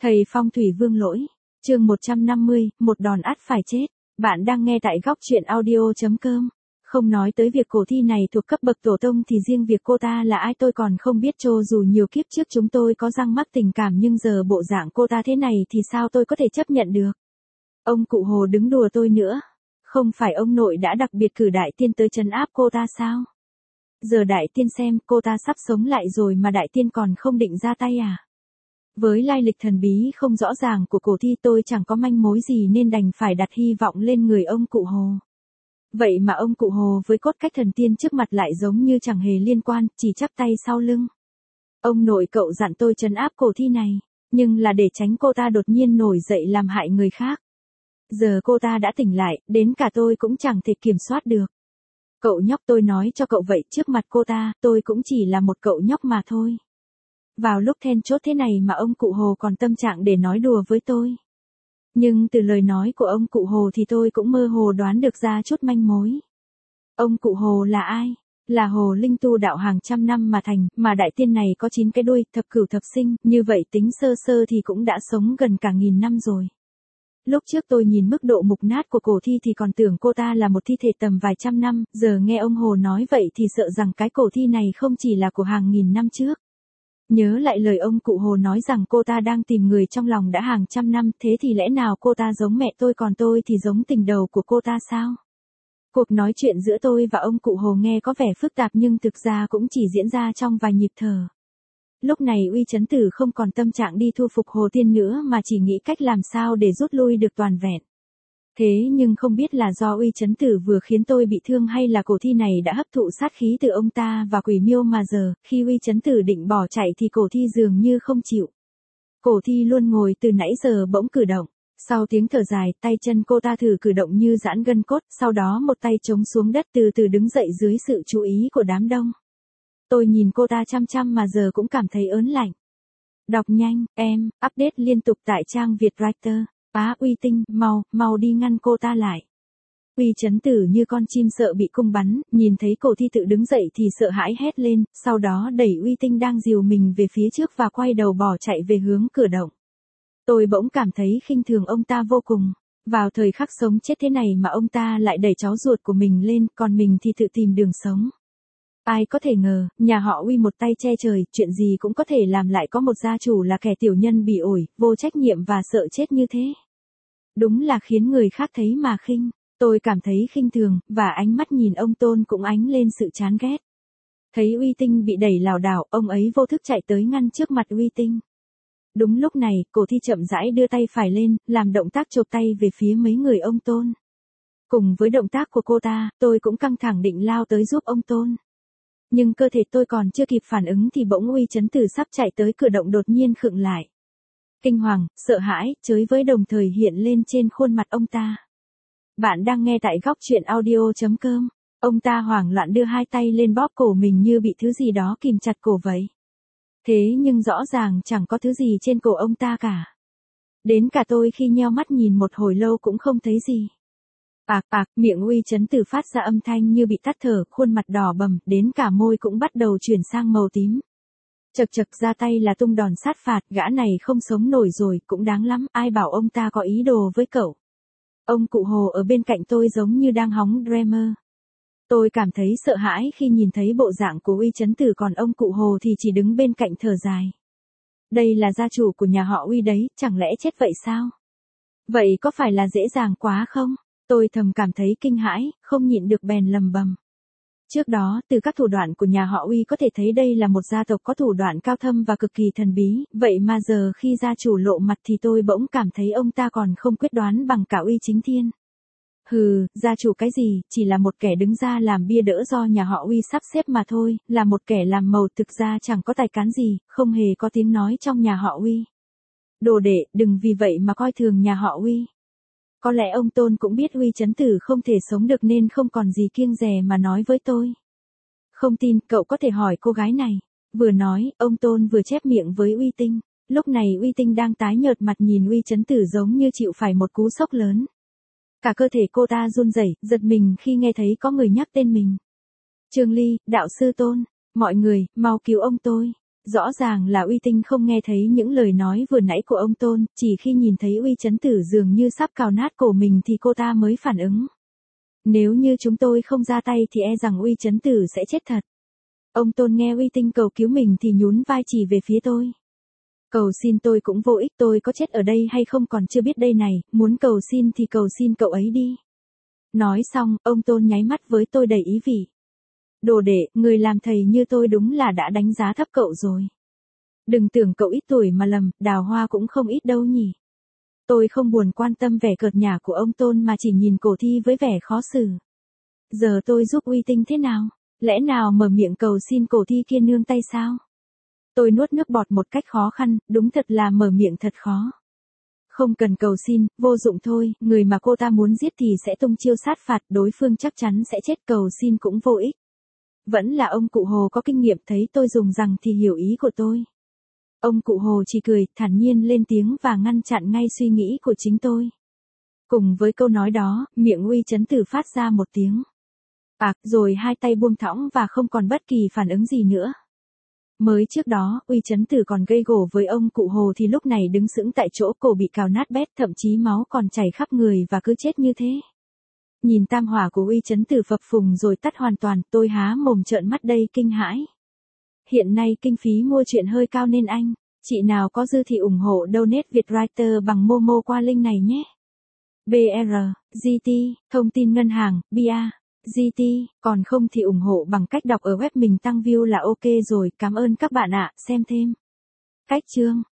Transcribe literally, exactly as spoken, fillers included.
Thầy Phong Thủy Vương Lỗi, chương một trăm năm mươi, một đòn ắt phải chết. Bạn đang nghe tại góc truyện audio.com. Không nói tới việc cổ thi này thuộc cấp bậc tổ tông thì riêng việc cô ta là ai tôi còn không biết, cho dù nhiều kiếp trước chúng tôi có răng mắc tình cảm nhưng giờ bộ dạng cô ta thế này thì sao tôi có thể chấp nhận được. Ông cụ Hồ đứng đùa tôi nữa. Không phải ông nội đã đặc biệt cử đại tiên tới trấn áp cô ta sao? Giờ đại tiên xem cô ta sắp sống lại rồi mà đại tiên còn không định ra tay à? Với lai lịch thần bí không rõ ràng của cổ thi tôi chẳng có manh mối gì nên đành phải đặt hy vọng lên người ông cụ Hồ. Vậy mà ông cụ Hồ với cốt cách thần tiên trước mặt lại giống như chẳng hề liên quan, chỉ chắp tay sau lưng. Ông nội cậu dặn tôi trấn áp cổ thi này, nhưng là để tránh cô ta đột nhiên nổi dậy làm hại người khác. Giờ cô ta đã tỉnh lại, đến cả tôi cũng chẳng thể kiểm soát được. Cậu nhóc, tôi nói cho cậu vậy, trước mặt cô ta, tôi cũng chỉ là một cậu nhóc mà thôi. Vào lúc then chốt thế này mà ông cụ Hồ còn tâm trạng để nói đùa với tôi. Nhưng từ lời nói của ông cụ Hồ thì tôi cũng mơ hồ đoán được ra chút manh mối. Ông cụ Hồ là ai? Là Hồ Linh tu đạo hàng trăm năm mà thành, mà đại tiên này có chín cái đuôi, thập cửu thập sinh, như vậy tính sơ sơ thì cũng đã sống gần cả nghìn năm rồi. Lúc trước tôi nhìn mức độ mục nát của cổ thi thì còn tưởng cô ta là một thi thể tầm vài trăm năm, giờ nghe ông Hồ nói vậy thì sợ rằng cái cổ thi này không chỉ là của hàng nghìn năm trước. Nhớ lại lời ông cụ Hồ nói rằng cô ta đang tìm người trong lòng đã hàng trăm năm, thế thì lẽ nào cô ta giống mẹ tôi còn tôi thì giống tình đầu của cô ta sao? Cuộc nói chuyện giữa tôi và ông cụ Hồ nghe có vẻ phức tạp nhưng thực ra cũng chỉ diễn ra trong vài nhịp thở. Lúc này Uy Chấn Tử không còn tâm trạng đi thu phục Hồ Tiên nữa mà chỉ nghĩ cách làm sao để rút lui được toàn vẹn. Thế nhưng không biết là do Uy Chấn Tử vừa khiến tôi bị thương hay là cổ thi này đã hấp thụ sát khí từ ông ta và Quỷ Miêu mà giờ, khi Uy Chấn Tử định bỏ chạy thì cổ thi dường như không chịu. Cổ thi luôn ngồi từ nãy giờ bỗng cử động. Sau tiếng thở dài, tay chân cô ta thử cử động như giãn gân cốt, sau đó một tay chống xuống đất từ từ đứng dậy dưới sự chú ý của đám đông. Tôi nhìn cô ta chăm chăm mà giờ cũng cảm thấy ớn lạnh. Đọc nhanh, em, update liên tục tại trang Vietwriter. Á Uy Tinh, mau, mau đi ngăn cô ta lại. Uy Chấn Tử như con chim sợ bị cung bắn, nhìn thấy cổ thi tự đứng dậy thì sợ hãi hét lên, sau đó đẩy Uy Tinh đang dìu mình về phía trước và quay đầu bỏ chạy về hướng cửa động. Tôi bỗng cảm thấy khinh thường ông ta vô cùng. Vào thời khắc sống chết thế này mà ông ta lại đẩy cháu ruột của mình lên, còn mình thì tự tìm đường sống. Ai có thể ngờ, nhà họ Uy một tay che trời, chuyện gì cũng có thể làm, lại có một gia chủ là kẻ tiểu nhân bỉ ổi, vô trách nhiệm và sợ chết như thế. Đúng là khiến người khác thấy mà khinh. Tôi cảm thấy khinh thường, và ánh mắt nhìn ông Tôn cũng ánh lên sự chán ghét. Thấy Uy Tinh bị đẩy lảo đảo, ông ấy vô thức chạy tới ngăn trước mặt Uy Tinh. Đúng lúc này, cổ thi chậm rãi đưa tay phải lên, làm động tác chộp tay về phía mấy người ông Tôn. Cùng với động tác của cô ta, tôi cũng căng thẳng định lao tới giúp ông Tôn. Nhưng cơ thể tôi còn chưa kịp phản ứng thì bỗng Uy Chấn Tử sắp chạy tới cửa động đột nhiên khựng lại. Kinh hoàng, sợ hãi, chới với đồng thời hiện lên trên khuôn mặt ông ta. Bạn đang nghe tại góc truyện audio.com. Ông ta hoảng loạn đưa hai tay lên bóp cổ mình như bị thứ gì đó kìm chặt cổ vậy. Thế nhưng rõ ràng chẳng có thứ gì trên cổ ông ta cả. Đến cả tôi khi nheo mắt nhìn một hồi lâu cũng không thấy gì. Ạc ạc, miệng Uy Chấn Tử phát ra âm thanh như bị tắt thở, khuôn mặt đỏ bầm, đến cả môi cũng bắt đầu chuyển sang màu tím. Chật chật, ra tay là tung đòn sát phạt, gã này không sống nổi rồi, cũng đáng lắm, ai bảo ông ta có ý đồ với cậu. Ông cụ Hồ ở bên cạnh tôi giống như đang hóng Dreamer. Tôi cảm thấy sợ hãi khi nhìn thấy bộ dạng của Uy Chấn Tử, còn ông cụ Hồ thì chỉ đứng bên cạnh thở dài. Đây là gia chủ của nhà họ Uy đấy, chẳng lẽ chết vậy sao? Vậy có phải là dễ dàng quá không? Tôi thầm cảm thấy kinh hãi, không nhịn được bèn lầm bầm. Trước đó, từ các thủ đoạn của nhà họ Uy có thể thấy đây là một gia tộc có thủ đoạn cao thâm và cực kỳ thần bí, vậy mà giờ khi gia chủ lộ mặt thì tôi bỗng cảm thấy ông ta còn không quyết đoán bằng cả Uy Chính Thiên. Hừ, gia chủ cái gì, chỉ là một kẻ đứng ra làm bia đỡ do nhà họ Uy sắp xếp mà thôi, là một kẻ làm màu, thực ra chẳng có tài cán gì, không hề có tiếng nói trong nhà họ Uy. Đồ đệ, đừng vì vậy mà coi thường nhà họ Uy. Có lẽ ông Tôn cũng biết Uy Chấn Tử không thể sống được nên không còn gì kiêng dè mà nói với tôi. Không tin, cậu có thể hỏi cô gái này. Vừa nói, ông Tôn vừa chép miệng với Uy Tinh. Lúc này Uy Tinh đang tái nhợt mặt nhìn Uy Chấn Tử giống như chịu phải một cú sốc lớn. Cả cơ thể cô ta run rẩy, giật mình khi nghe thấy có người nhắc tên mình. Trương Ly, đạo sư Tôn, mọi người, mau cứu ông tôi. Rõ ràng là Uy Tinh không nghe thấy những lời nói vừa nãy của ông Tôn, chỉ khi nhìn thấy Uy Chấn Tử dường như sắp cào nát cổ mình thì cô ta mới phản ứng. Nếu như chúng tôi không ra tay thì e rằng Uy Chấn Tử sẽ chết thật. Ông Tôn nghe Uy Tinh cầu cứu mình thì nhún vai chỉ về phía tôi. Cầu xin tôi cũng vô ích, tôi có chết ở đây hay không còn chưa biết đây này, muốn cầu xin thì cầu xin cậu ấy đi. Nói xong, ông Tôn nháy mắt với tôi đầy ý vị. Đồ đệ, người làm thầy như tôi đúng là đã đánh giá thấp cậu rồi. Đừng tưởng cậu ít tuổi mà lầm, Đào Hoa cũng không ít đâu nhỉ. Tôi không buồn quan tâm vẻ cợt nhả của ông Tôn mà chỉ nhìn cổ thi với vẻ khó xử. Giờ tôi giúp Uy Tinh thế nào? Lẽ nào mở miệng cầu xin cổ thi kia nương tay sao? Tôi nuốt nước bọt một cách khó khăn, đúng thật là mở miệng thật khó. Không cần cầu xin, vô dụng thôi, người mà cô ta muốn giết thì sẽ tung chiêu sát phạt, đối phương chắc chắn sẽ chết, cầu xin cũng vô ích. Vẫn là ông cụ Hồ có kinh nghiệm, thấy tôi dùng rằng thì hiểu ý của tôi. Ông cụ Hồ chỉ cười, thản nhiên lên tiếng và ngăn chặn ngay suy nghĩ của chính tôi. Cùng với câu nói đó, miệng Uy Chấn Tử phát ra một tiếng ạc, rồi hai tay buông thõng và không còn bất kỳ phản ứng gì nữa. Mới trước đó, Uy Chấn Tử còn gây gổ với ông cụ Hồ thì lúc này đứng sững tại chỗ, cổ bị cào nát bét, thậm chí máu còn chảy khắp người và cứ chết như thế. Nhìn tam hỏa của Uy Chấn Tử phập phùng rồi tắt hoàn toàn, tôi há mồm trợn mắt đầy kinh hãi. Hiện nay kinh phí mua truyện hơi cao nên anh, chị nào có dư thì ủng hộ donate Vietwriter bằng Momo qua link này nhé. bê rờ, giê tê, thông tin ngân hàng, bê a, giê tê, còn không thì ủng hộ bằng cách đọc ở web mình tăng view là ok rồi, cảm ơn các bạn ạ, xem thêm. Cách chương